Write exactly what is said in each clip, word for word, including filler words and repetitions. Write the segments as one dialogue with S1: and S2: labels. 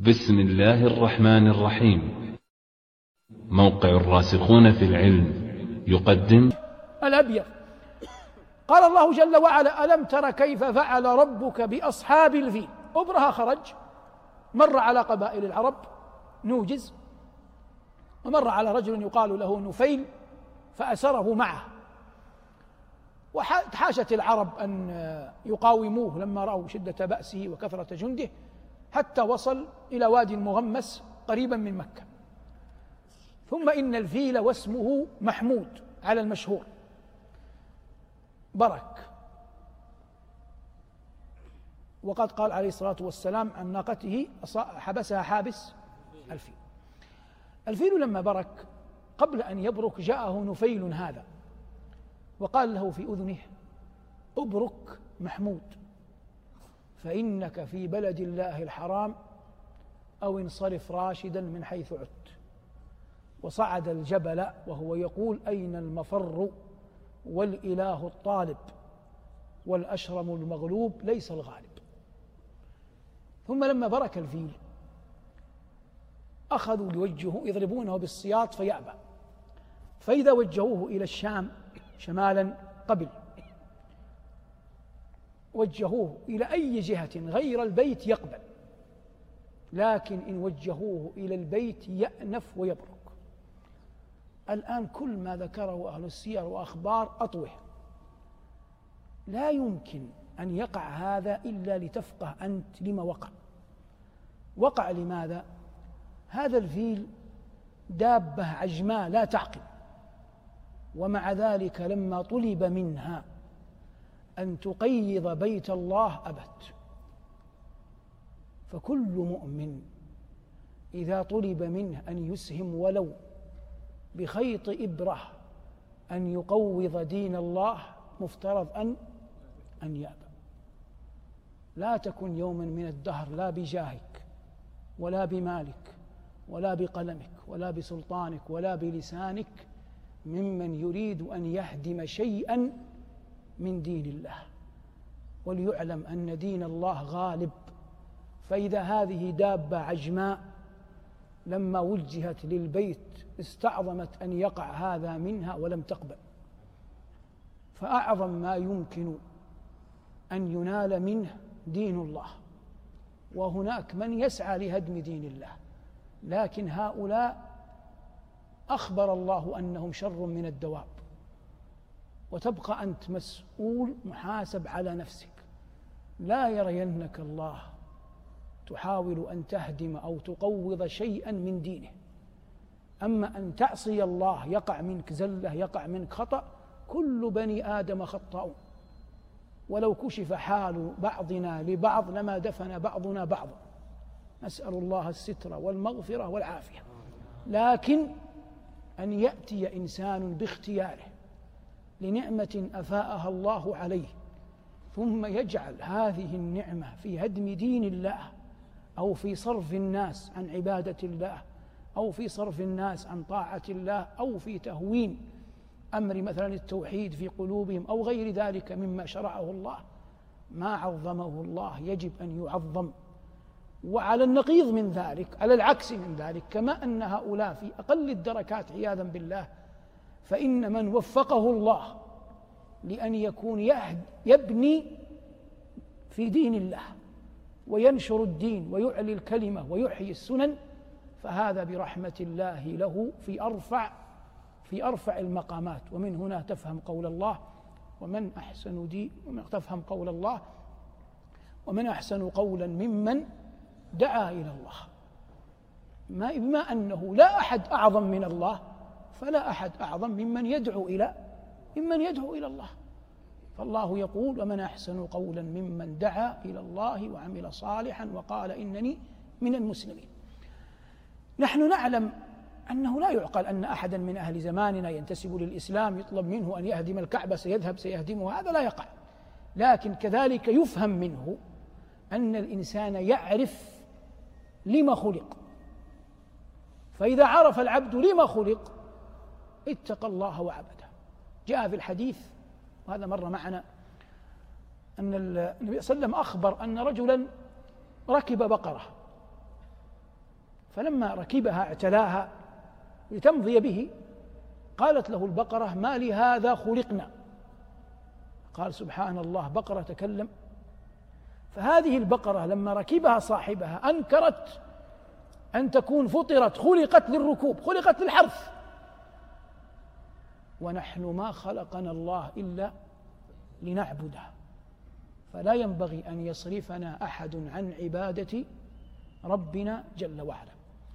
S1: بسم الله الرحمن الرحيم. موقع الراسخون في العلم يقدم
S2: الأبيض. قال الله جل وعلا: ألم تر كيف فعل ربك بأصحاب الفيل. أبرهة خرج، مر على قبائل العرب نوجز، ومر على رجل يقال له نفيل فأسره معه، وتحاشت العرب أن يقاوموه لما رأوا شدة بأسه وكثرة جنده، حتى وصل إلى وادي مغمس قريبا من مكة. ثم إن الفيل واسمه محمود على المشهور برك، وقد قال عليه الصلاة والسلام عن ناقته حبسها حابس الفيل. الفيل لما برك قبل أن يبرك جاءه نفيل هذا وقال له في أذنه: أبرك محمود فإنك في بلد الله الحرام، أو انصرف راشدا من حيث عدت. وصعد الجبل وهو يقول: أين المفر والإله الطالب والأشرم المغلوب ليس الغالب. ثم لما برك الفيل أخذوا ليوجهوه يضربونه بالسياط فيأبى، فإذا وجهوه إلى الشام شمالا قبل، وجهوه إلى أي جهة غير البيت يقبل، لكن إن وجهوه إلى البيت يأنف ويبرك. الآن كل ما ذكره أهل السير وأخبار أطوه، لا يمكن أن يقع هذا إلا لتفقه أنت لما وقع. وقع لماذا؟ هذا الفيل دابة عجماء لا تعقل، ومع ذلك لما طلب منها أن تقيض بيت الله أبت. فكل مؤمن إذا طلب منه أن يسهم ولو بخيط إبرة أن يقوض دين الله مفترض أن أن يأبى. لا تكن يوما من الدهر لا بجاهك ولا بمالك ولا بقلمك ولا بسلطانك ولا بلسانك ممن يريد أن يهدم شيئا من دين الله. وليعلم أن دين الله غالب. فإذا هذه دابة عجماء لما وجهت للبيت استعظمت أن يقع هذا منها ولم تقبل. فأعظم ما يمكن أن ينال منه دين الله، وهناك من يسعى لهدم دين الله، لكن هؤلاء أخبر الله أنهم شر من الدواب، وتبقى أنت مسؤول محاسب على نفسك. لا يرينك الله تحاول أن تهدم أو تقوض شيئا من دينه. أما أن تعصي الله يقع منك زلة، يقع منك خطأ، كل بني آدم خطاؤون، ولو كشف حال بعضنا لبعض لما دفن بعضنا بعضا. نسأل الله الستر والمغفرة والعافية. لكن أن يأتي إنسان باختياره لنعمة أفاءها الله عليه ثم يجعل هذه النعمة في هدم دين الله، أو في صرف الناس عن عبادة الله، أو في صرف الناس عن طاعة الله، أو في تهوين أمر مثلا التوحيد في قلوبهم أو غير ذلك مما شرعه الله، ما عظمه الله يجب أن يعظم. وعلى النقيض من ذلك، على العكس من ذلك، كما أن هؤلاء في أقل الدركات عياذا بالله، فإن من وفقه الله لأن يكون يبني في دين الله وينشر الدين ويعلي الكلمة ويحيي السنن، فهذا برحمة الله له في أرفع في أرفع المقامات. ومن هنا تفهم قول الله: ومن أحسن دين تفهم قول الله ومن أحسن قولا ممن دعا إلى الله. ما بما أنه لا أحد أعظم من الله، فلا أحد أعظم ممن يدعو إلى ممن يدعو إلى الله. فالله يقول: ومن أحسن قولا ممن دعا إلى الله وعمل صالحا وقال إنني من المسلمين. نحن نعلم أنه لا يعقل أن أحدا من أهل زماننا ينتسب للإسلام يطلب منه أن يهدم الكعبة سيذهب سيهدمها، هذا لا يقع. لكن كذلك يفهم منه أن الإنسان يعرف لما خلق، فإذا عرف العبد لما خلق اتقى الله وعبده. جاء في الحديث، وهذا مر معنا، أن النبي صلى الله عليه وسلم أخبر أن رجلا ركب بقرة فلما ركبها اعتلاها لتمضي به قالت له البقرة: ما لهذا خلقنا. قال: سبحان الله، بقرة تكلم. فهذه البقرة لما ركبها صاحبها أنكرت أن تكون فطرت، خلقت للركوب، خلقت للحرث، ونحن ما خلقنا الله إلا لنعبده، فلا ينبغي أن يصرفنا أحد عن عبادة ربنا جل وعلا.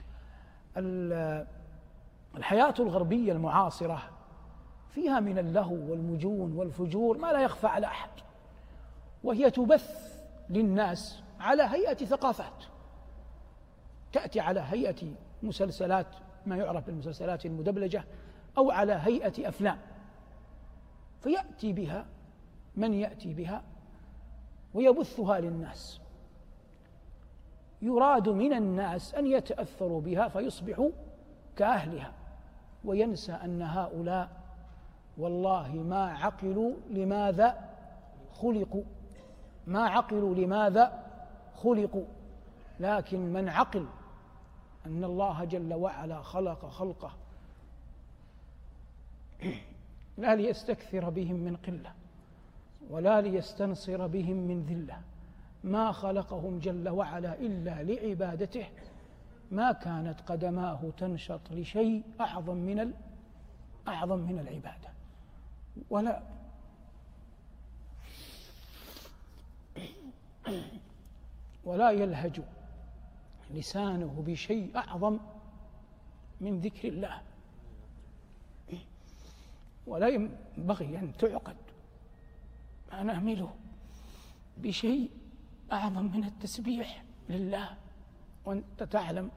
S2: الحياة الغربية المعاصرة فيها من اللهو والمجون والفجور ما لا يخفى على أحد، وهي تبث للناس على هيئة ثقافات، تأتي على هيئة مسلسلات، ما يعرف بالمسلسلات المدبلجة، أو على هيئة أفلام، فيأتي بها من يأتي بها ويبثها للناس. يراد من الناس أن يتأثروا بها فيصبحوا كأهلها، وينسى أن هؤلاء والله ما عقلوا لماذا خلقوا، ما عقلوا لماذا خلقوا. لكن من عقل أن الله جل وعلا خلق خلقه لا ليستكثر بهم من قلة ولا ليستنصر بهم من ذلة، ما خلقهم جل وعلا إلا لعبادته، ما كانت قدماه تنشط لشيء أعظم من أعظم من العبادة. ولا ولا يلهج لسانه بشيء أعظم من ذكر الله، ولا ينبغي أن تعقد ما نعمله بشيء أعظم من التسبيح لله. وأنت تعلم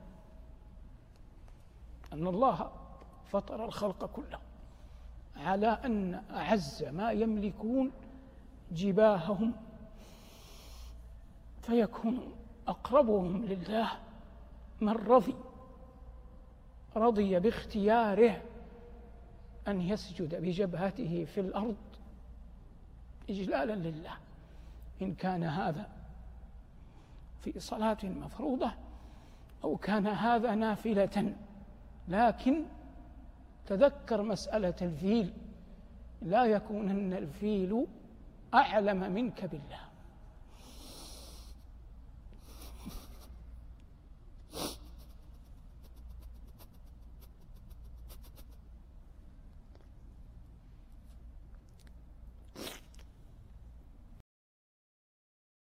S2: أن الله فطر الخلق كله على أن أعز ما يملكون جباههم، فيكون أقربهم لله من رضي رضي باختياره أن يسجد بجبهته في الأرض إجلالا لله، إن كان هذا في صلاة مفروضة أو كان هذا نافلة. لكن تذكر مسألة الفيل، لا يكونن الفيل أعلم منك بالله.